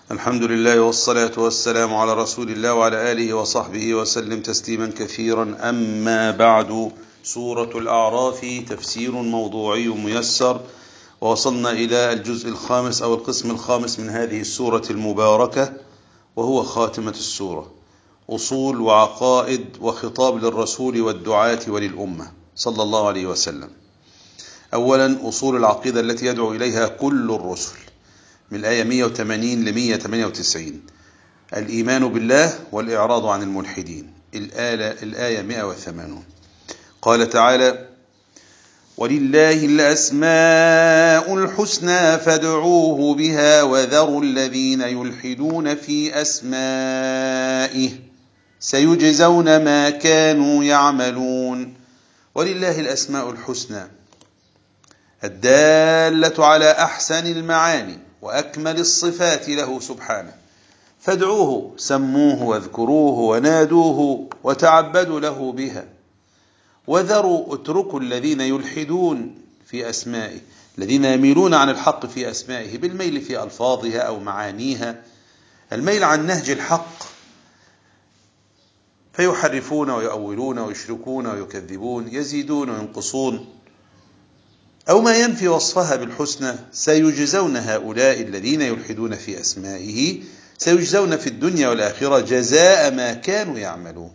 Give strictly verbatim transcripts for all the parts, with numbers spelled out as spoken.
الحمد لله والصلاة والسلام على رسول الله وعلى آله وصحبه وسلم تسليما كثيرا. أما بعد، سورة الأعراف تفسير موضوعي ميسر، ووصلنا إلى الجزء الخامس أو القسم الخامس من هذه السورة المباركة، وهو خاتمة السورة، أصول وعقائد وخطاب للرسول والدعاة وللأمة صلى الله عليه وسلم. أولا، أصول العقيدة التي يدعو إليها كل الرسل، من الآية مئة وثمانين ل مئة وثمانية وتسعين: الإيمان بالله والإعراض عن الملحدين. الآية مئة وثمانين قال تعالى: ولله الأسماء الحسنى فادعوه بها وذروا الذين يلحدون في أسمائه سيجزون ما كانوا يعملون. ولله الأسماء الحسنى الدالة على أحسن المعاني وأكمل الصفات له سبحانه، فادعوه، سموه واذكروه ونادوه وتعبدوا له بها. وذروا، اتركوا الذين يلحدون في أسمائه، الذين يميلون عن الحق في أسمائه بالميل في ألفاظها أو معانيها، الميل عن نهج الحق، فيحرفون ويؤولون ويشركون ويكذبون، يزيدون وينقصون، أو ما ينفي وصفها بالحسنى. سيجزون هؤلاء الذين يلحدون في أسمائه، سيجزون في الدنيا والآخرة جزاء ما كانوا يعملون.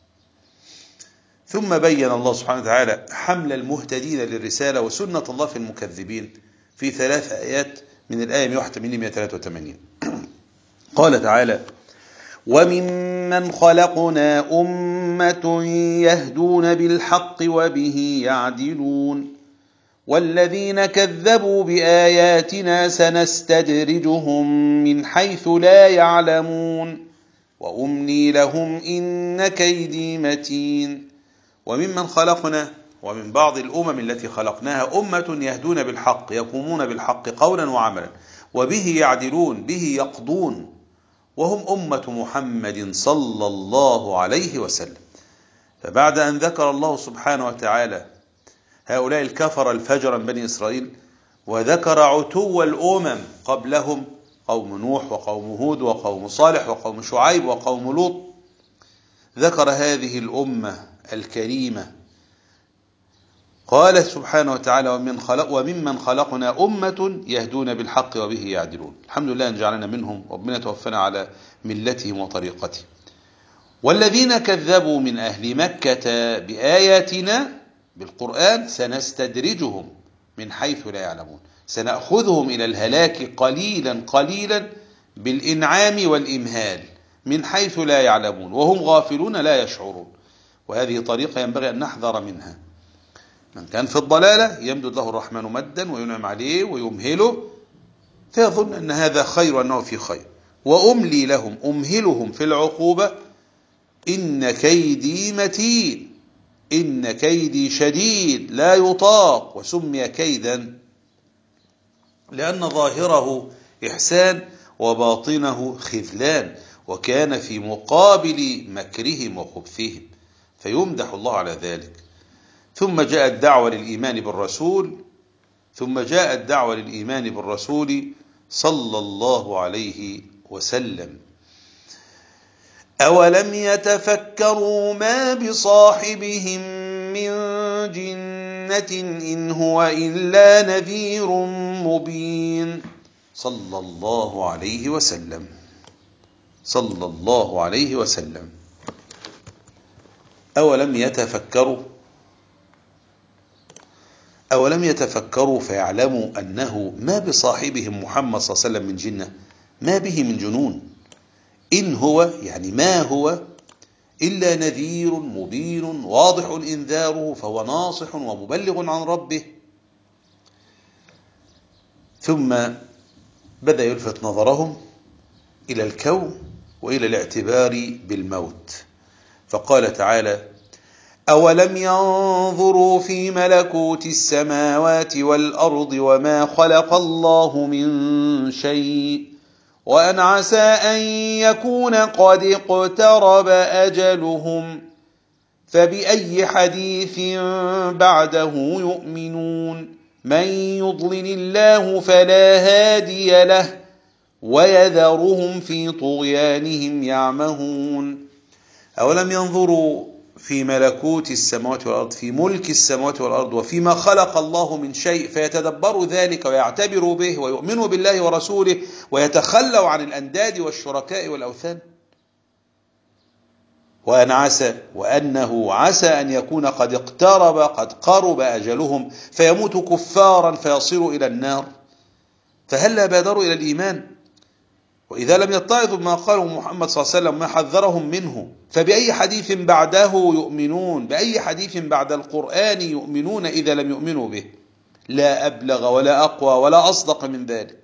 ثم بين الله سبحانه وتعالى حمل المهتدين للرسالة وسنة الله في المكذبين في ثلاث آيات من الآية مئة وثمانين إلى مئة وثلاثة وثمانين. قال تعالى: وممن خلقنا أمة يهدون بالحق وبه يعدلون والذين كذبوا بآياتنا سنستدرجهم من حيث لا يعلمون وأملي لهم إن كيدي متين. وممن خلقنا، ومن بعض الأمم التي خلقناها، أمة يهدون بالحق، يقومون بالحق قولا وعملا، وبه يعدلون، به يقضون، وهم أمة محمد صلى الله عليه وسلم. فبعد أن ذكر الله سبحانه وتعالى هؤلاء الكفر الفجر من بني إسرائيل، وذكر عتو الأمم قبلهم، قوم نوح وقوم هود وقوم صالح وقوم شعيب وقوم لوط، ذكر هذه الأمة الكريمة. قال سبحانه وتعالى: ومن خلق وممن خلقنا أمة يهدون بالحق وبه يعدلون. الحمد لله أن جعلنا منهم، ربنا توفنا على ملتهم وطريقتهم. والذين كذبوا من أهل مكة بآياتنا، بالقرآن، سنستدرجهم من حيث لا يعلمون، سنأخذهم إلى الهلاك قليلا قليلا بالإنعام والإمهال من حيث لا يعلمون وهم غافلون لا يشعرون. وهذه طريقة ينبغي أن نحذر منها. من كان في الضلالة يمدد له الرحمن مدا وينعم عليه ويمهله، فيظن أن هذا خير وأنه في خير. وأملي لهم، أمهلهم في العقوبة، إن كيدي متين، إن كيدي شديد لا يطاق. وسمي كيدا لأن ظاهره إحسان وباطنه خذلان، وكان في مقابل مكرهم وخبثهم، فيمدح الله على ذلك. ثم جاء الدعوة للإيمان بالرسول ثم جاء الدعوة للإيمان بالرسول صلى الله عليه وسلم. أولم يتفكروا ما بصاحبهم من جنة إن هو إلا نذير مبين. صلى الله عليه وسلم، صلى الله عليه وسلم. أولم يتفكروا أولم يتفكروا فيعلموا أنه ما بصاحبهم محمد صلى الله عليه وسلم من جنة، ما به من جنون. إن هو، يعني ما هو، إلا نذير مبين واضح إنذاره، فهو ناصح ومبلغ عن ربه. ثم بدأ يلفت نظرهم إلى الكون وإلى الاعتبار بالموت، فقال تعالى: أولم ينظروا في ملكوت السماوات والأرض وما خلق الله من شيء وأن عسى أن يكون قد اقترب أجلهم فبأي حديث بعده يؤمنون من يضلل الله فلا هادي له ويذرهم في طغيانهم يعمهون. أولم ينظروا في ملكوت السماوات والأرض، في ملك السماوات والأرض، وفيما خلق الله من شيء، فيتدبروا ذلك ويعتبروا به ويؤمنوا بالله ورسوله ويتخلوا عن الأنداد والشركاء والأوثان. وأن عسى وأنه عسى أن يكون قد اقترب قد قرب أجلهم فيموتوا كفارا فيصيروا إلى النار، فهلا بادروا إلى الإيمان. وإذا لم يتعظوا بما قاله محمد صلى الله عليه وسلم ما حذرهم منه، فبأي حديث بعده يؤمنون؟ بأي حديث بعد القرآن يؤمنون إذا لم يؤمنوا به؟ لا أبلغ ولا أقوى ولا أصدق من ذلك.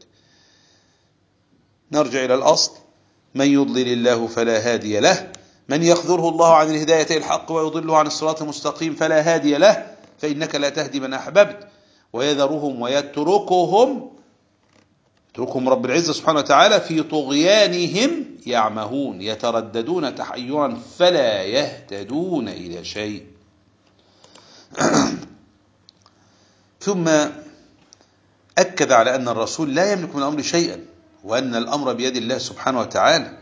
نرجع إلى الأصل: من يضلل الله فلا هادي له، من يخذله الله عن الهداية إلى الحق ويضله عن الصراط المستقيم فلا هادي له، فإنك لا تهدي من أحببت. ويذرهم ويتركهم يتركهم رب العزة سبحانه وتعالى في طغيانهم يعمهون، يترددون تحيرا فلا يهتدون إلى شيء. ثم أكد على أن الرسول لا يملك من الأمر شيئا، وأن الأمر بيد الله سبحانه وتعالى،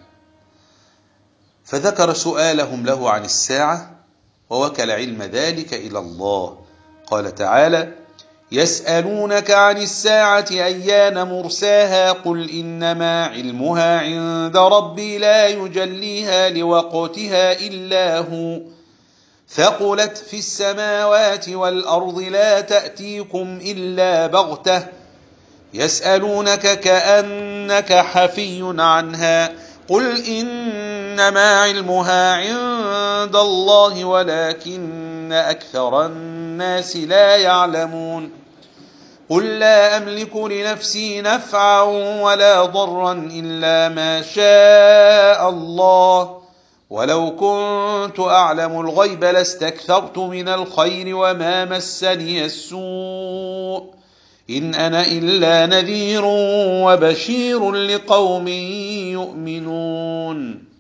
فذكر سؤالهم له عن الساعة ووكل علم ذلك إلى الله. قال تعالى: يسألونك عن الساعة أيان مرساها قل إنما علمها عند ربي لا يجليها لوقتها إلا هو ثقلت في السماوات والأرض لا تأتيكم إلا بغتة يسألونك كأنك حفي عنها قل إنما علمها عند الله ولكن أكثر الناس لا يعلمون. قل لا أملك لنفسي نفعا ولا ضرا إلا ما شاء الله ولو كنت أعلم الغيب لاستكثرت من الخير وما مسني السوء إن أنا إلا نذير وبشير لقوم يؤمنون.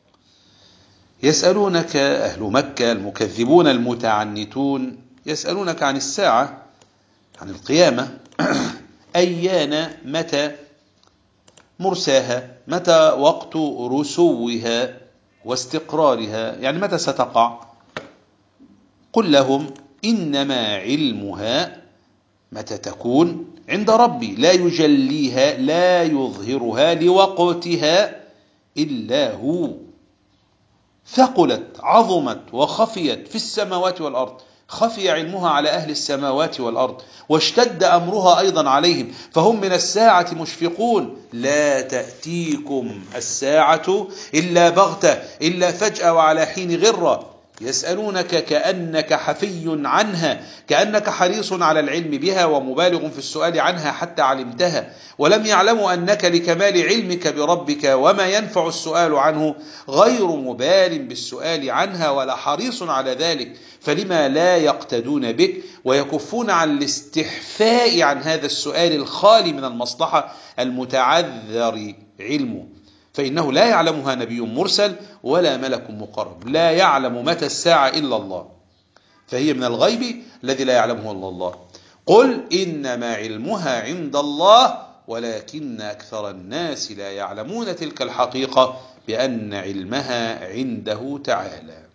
يسألونك أهل مكة المكذبون المتعنتون يسألونك عن الساعة، عن القيامة، أيان، متى، مرساها، متى وقت رسوها واستقرارها، يعني متى ستقع. قل لهم إنما علمها، متى تكون، عند ربي لا يجليها لا يظهرها لوقتها إلا هو ثقلت عظمت وخفيت في السماوات والأرض، خفي علمها على أهل السماوات والأرض واشتد أمرها أيضا عليهم، فهم من الساعة مشفقون. لا تأتيكم الساعة إلا بغتة إلا فجأة وعلى حين غرة. يسألونك كأنك حفي عنها، كأنك حريص على العلم بها ومبالغ في السؤال عنها حتى علمتها، ولم يعلموا أنك لكمال علمك بربك وما ينفع السؤال عنه غير مبال بالسؤال عنها ولا حريص على ذلك، فلما لا يقتدون بك ويكفون عن الاستحفاء عن هذا السؤال الخالي من المصلحة المتعذر علمه، فإنه لا يعلمها نبي مرسل ولا ملك مقرب، لا يعلم متى الساعة إلا الله، فهي من الغيب الذي لا يعلمه إلا الله. قل إنما علمها عند الله ولكن أكثر الناس لا يعلمون تلك الحقيقة بأن علمها عنده تعالى.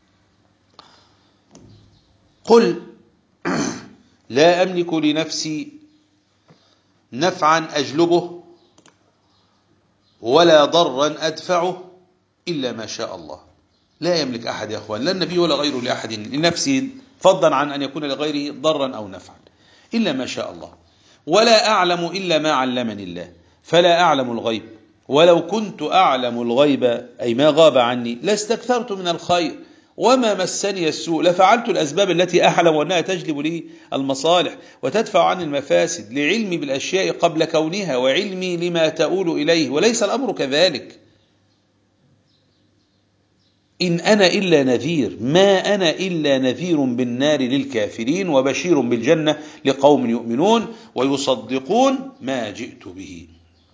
قل لا أملك لنفسي نفعا أجلبه ولا ضرا أدفعه إلا ما شاء الله. لا يملك أحد يا أخوان، لا النبي ولا غيره لأحد لنفسه فضلا عن أن يكون لغيره ضرا أو نفعا إلا ما شاء الله. ولا أعلم إلا ما علمني الله فلا أعلم الغيب ولو كنت أعلم الغيب أي ما غاب عني لاستكثرت من الخير وما مسني السوء، لفعلت الأسباب التي أحلم وأنها تجلب لي المصالح وتدفع عن المفاسد، لعلمي بالأشياء قبل كونها وعلمي لما تؤول إليه، وليس الأمر كذلك. إن أنا إلا نذير، ما أنا إلا نذير بالنار للكافرين وبشير بالجنة لقوم يؤمنون ويصدقون ما جئت به.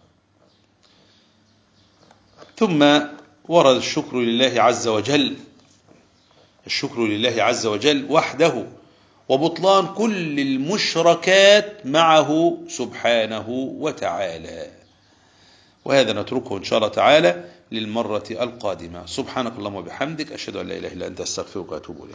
ثم ورد الشكر لله عز وجل، الشكر لله عز وجل وحده وبطلان كل المشركات معه سبحانه وتعالى. وهذا نتركه إن شاء الله تعالى للمرة القادمة. سبحانك اللهم وبحمدك، أشهد أن لا إله إلا أنت، أستغفرك وأتوب إليك.